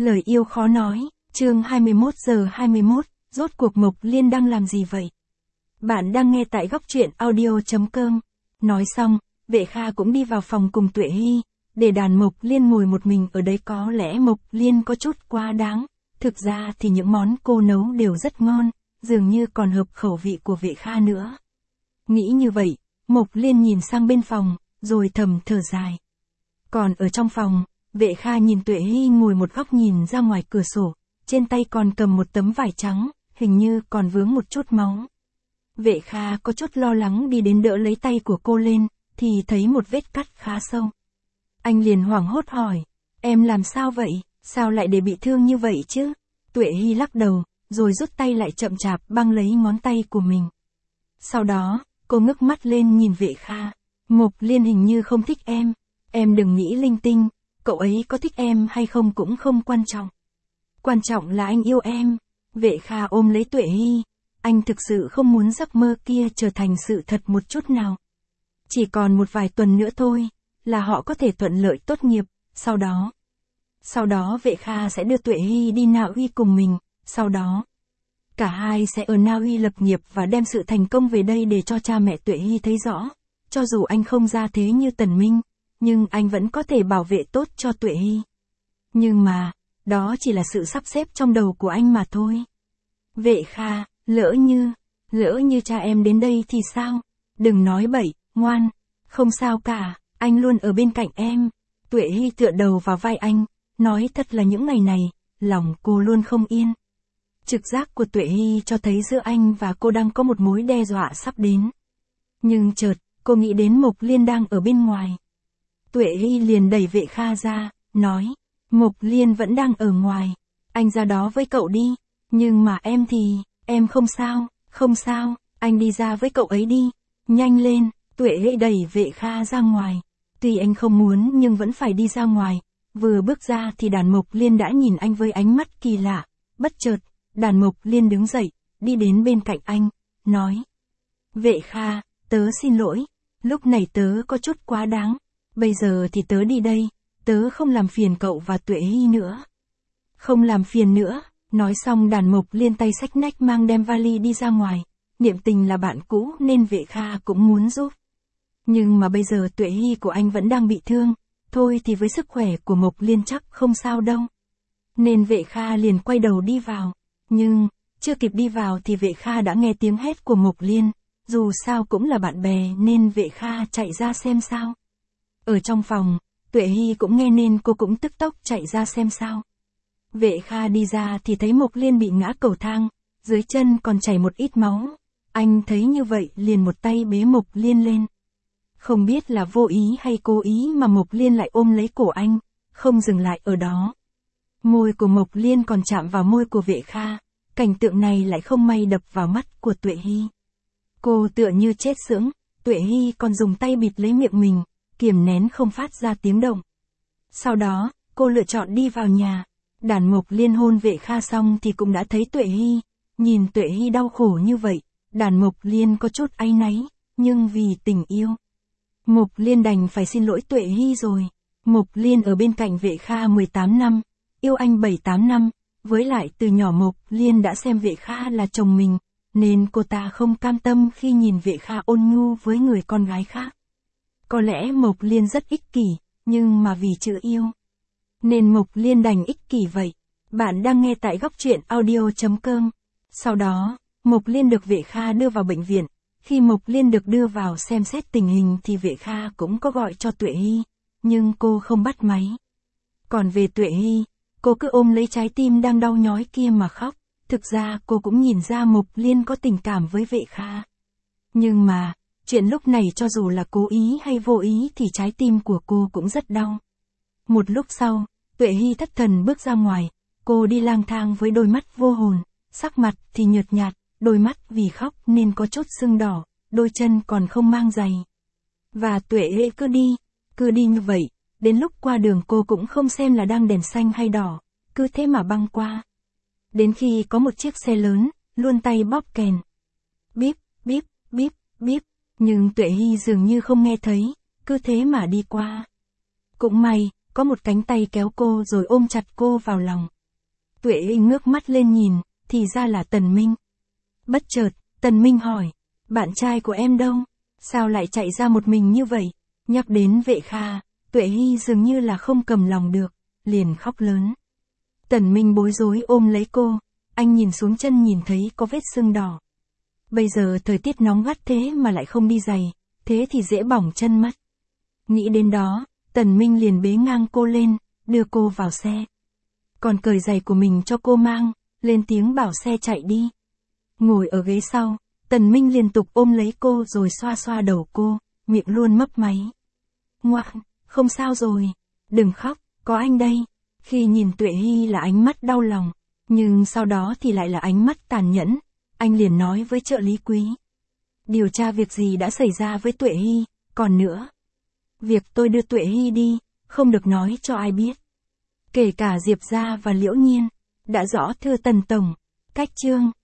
Lời yêu khó nói, chương 21:21, rốt cuộc Mộc Liên đang làm gì vậy? Bạn đang nghe tại góc truyện audio.com. Nói xong, Vệ Kha cũng đi vào phòng cùng Tuệ Hy, để đàn Mộc Liên ngồi một mình ở đấy có lẽ Mộc Liên có chút quá đáng. Thực ra thì những món cô nấu đều rất ngon, dường như còn hợp khẩu vị của Vệ Kha nữa. Nghĩ như vậy, Mộc Liên nhìn sang bên phòng, rồi thầm thở dài. Còn ở trong phòng, Vệ Kha nhìn Tuệ Hy ngồi một góc nhìn ra ngoài cửa sổ, trên tay còn cầm một tấm vải trắng, hình như còn vướng một chút máu. Vệ Kha có chút lo lắng đi đến đỡ lấy tay của cô lên, thì thấy một vết cắt khá sâu. Anh liền hoảng hốt hỏi, em làm sao vậy, sao lại để bị thương như vậy chứ? Tuệ Hy lắc đầu, rồi rút tay lại chậm chạp băng lấy ngón tay của mình. Sau đó, cô ngước mắt lên nhìn Vệ Kha, Mộc Liên hình như không thích em đừng nghĩ linh tinh, cậu ấy có thích em hay không cũng không quan trọng. Quan trọng là anh yêu em. Vệ Kha ôm lấy Tuệ Hy, anh thực sự không muốn giấc mơ kia trở thành sự thật một chút nào. Chỉ còn một vài tuần nữa thôi, là họ có thể thuận lợi tốt nghiệp, sau đó Vệ Kha sẽ đưa Tuệ Hy đi Na Uy cùng mình, sau đó cả hai sẽ ở Na Uy lập nghiệp và đem sự thành công về đây để cho cha mẹ Tuệ Hy thấy rõ. Cho dù anh không ra thế như Tần Minh, nhưng anh vẫn có thể bảo vệ tốt cho Tuệ Hy. Nhưng mà, đó chỉ là sự sắp xếp trong đầu của anh mà thôi. Vệ Kha, lỡ như cha em đến đây thì sao? Đừng nói bậy, ngoan. Không sao cả, anh luôn ở bên cạnh em. Tuệ Hy tựa đầu vào vai anh, nói thật là những ngày này, lòng cô luôn không yên. Trực giác của Tuệ Hy cho thấy giữa anh và cô đang có một mối đe dọa sắp đến. Nhưng chợt, cô nghĩ đến Mộc Liên đang ở bên ngoài. Tuệ Hy liền đẩy Vệ Kha ra, nói, Mộc Liên vẫn đang ở ngoài, anh ra đó với cậu đi, nhưng mà em không sao, anh đi ra với cậu ấy đi, nhanh lên. Tuệ Hy đẩy Vệ Kha ra ngoài, tuy anh không muốn nhưng vẫn phải đi ra ngoài. Vừa bước ra thì đàn Mộc Liên đã nhìn anh với ánh mắt kỳ lạ. Bất chợt, đàn Mộc Liên đứng dậy, đi đến bên cạnh anh, nói, Vệ Kha, tớ xin lỗi, lúc này tớ có chút quá đáng. Bây giờ thì tớ đi đây, tớ không làm phiền cậu và Tuệ Hy nữa. Không làm phiền nữa. Nói xong đàn Mộc Liên tay xách nách mang đem vali đi ra ngoài. Niệm Tình là bạn cũ nên Vệ Kha cũng muốn giúp. Nhưng mà bây giờ Tuệ Hy của anh vẫn đang bị thương, thôi thì với sức khỏe của Mộc Liên chắc không sao đâu. Nên Vệ Kha liền quay đầu đi vào. Nhưng, chưa kịp đi vào thì Vệ Kha đã nghe tiếng hét của Mộc Liên. Dù sao cũng là bạn bè nên Vệ Kha chạy ra xem sao. Ở trong phòng, Tuệ Hy cũng nghe nên cô cũng tức tốc chạy ra xem sao. Vệ Kha đi ra thì thấy Mộc Liên bị ngã cầu thang, dưới chân còn chảy một ít máu. Anh thấy như vậy liền một tay bế Mộc Liên lên. Không biết là vô ý hay cố ý mà Mộc Liên lại ôm lấy cổ anh, không dừng lại ở đó. Môi của Mộc Liên còn chạm vào môi của Vệ Kha, cảnh tượng này lại không may đập vào mắt của Tuệ Hy. Cô tựa như chết sững, Tuệ Hy còn dùng tay bịt lấy miệng mình, kiềm nén không phát ra tiếng động. Sau đó, cô lựa chọn đi vào nhà. Đàn Mộc Liên hôn Vệ Kha xong thì cũng đã thấy Tuệ Hy. Nhìn Tuệ Hy đau khổ như vậy, đàn Mộc Liên có chút áy náy, nhưng vì tình yêu, Mộc Liên đành phải xin lỗi Tuệ Hy rồi. Mộc Liên ở bên cạnh Vệ Kha 18 năm, yêu anh 7-8 năm, với lại từ nhỏ Mộc Liên đã xem Vệ Kha là chồng mình, nên cô ta không cam tâm khi nhìn Vệ Kha ôn nhu với người con gái khác. Có lẽ Mộc Liên rất ích kỷ, nhưng mà vì chữ yêu, nên Mộc Liên đành ích kỷ vậy. Bạn đang nghe tại góc truyện audio.com. Sau đó, Mộc Liên được Vệ Kha đưa vào bệnh viện. Khi Mộc Liên được đưa vào xem xét tình hình thì Vệ Kha cũng có gọi cho Tuệ Hy, nhưng cô không bắt máy. Còn về Tuệ Hy, cô cứ ôm lấy trái tim đang đau nhói kia mà khóc. Thực ra cô cũng nhìn ra Mộc Liên có tình cảm với Vệ Kha. Nhưng mà, chuyện lúc này cho dù là cố ý hay vô ý thì trái tim của cô cũng rất đau. Một lúc sau, Tuệ Hy thất thần bước ra ngoài, cô đi lang thang với đôi mắt vô hồn, sắc mặt thì nhợt nhạt, đôi mắt vì khóc nên có chút sưng đỏ, đôi chân còn không mang giày. Và Tuệ Hy cứ đi như vậy, đến lúc qua đường cô cũng không xem là đang đèn xanh hay đỏ, cứ thế mà băng qua. Đến khi có một chiếc xe lớn, luôn tay bóp kèn. Bíp, bíp, bíp, bíp, nhưng Tuệ Hy dường như không nghe thấy, cứ thế mà đi qua. Cũng may, có một cánh tay kéo cô rồi ôm chặt cô vào lòng. Tuệ Hy ngước mắt lên nhìn, thì ra là Tần Minh. Bất chợt, Tần Minh hỏi, bạn trai của em đâu? Sao lại chạy ra một mình như vậy? Nhắc đến Vệ Kha, Tuệ Hy dường như là không cầm lòng được, liền khóc lớn. Tần Minh bối rối ôm lấy cô, anh nhìn xuống chân nhìn thấy có vết sưng đỏ. Bây giờ thời tiết nóng gắt thế mà lại không đi giày, thế thì dễ bỏng chân mất. Nghĩ đến đó, Tần Minh liền bế ngang cô lên, đưa cô vào xe. Còn cởi giày của mình cho cô mang, lên tiếng bảo xe chạy đi. Ngồi ở ghế sau, Tần Minh liên tục ôm lấy cô rồi xoa xoa đầu cô, miệng luôn mấp máy. Ngoan, không sao rồi, đừng khóc, có anh đây. Khi nhìn Tuệ Hy là ánh mắt đau lòng, nhưng sau đó thì lại là ánh mắt tàn nhẫn, anh liền nói với trợ lý Quý. Điều tra việc gì đã xảy ra với Tuệ Hy, còn nữa. Việc tôi đưa Tuệ Hy đi, không được nói cho ai biết. Kể cả Diệp Gia và Liễu Nhiên. Đã rõ thưa Tần Tổng. Cách chương